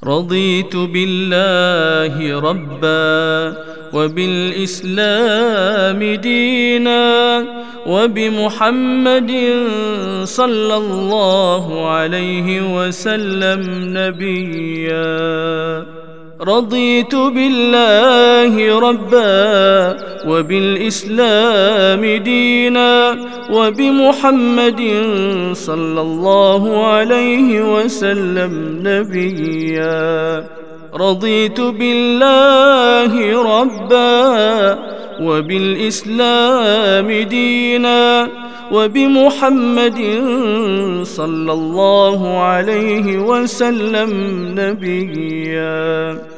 رضيت بالله ربا وبالإسلام دينا وبمحمد صلى الله عليه وسلم نبيا. رضيت بالله ربا وبالإسلام دينا وبمحمد صلى الله عليه وسلم نبيا. رضيت بالله ربا وبالإسلام دينا وبمحمد صلى الله عليه وسلم نبيا.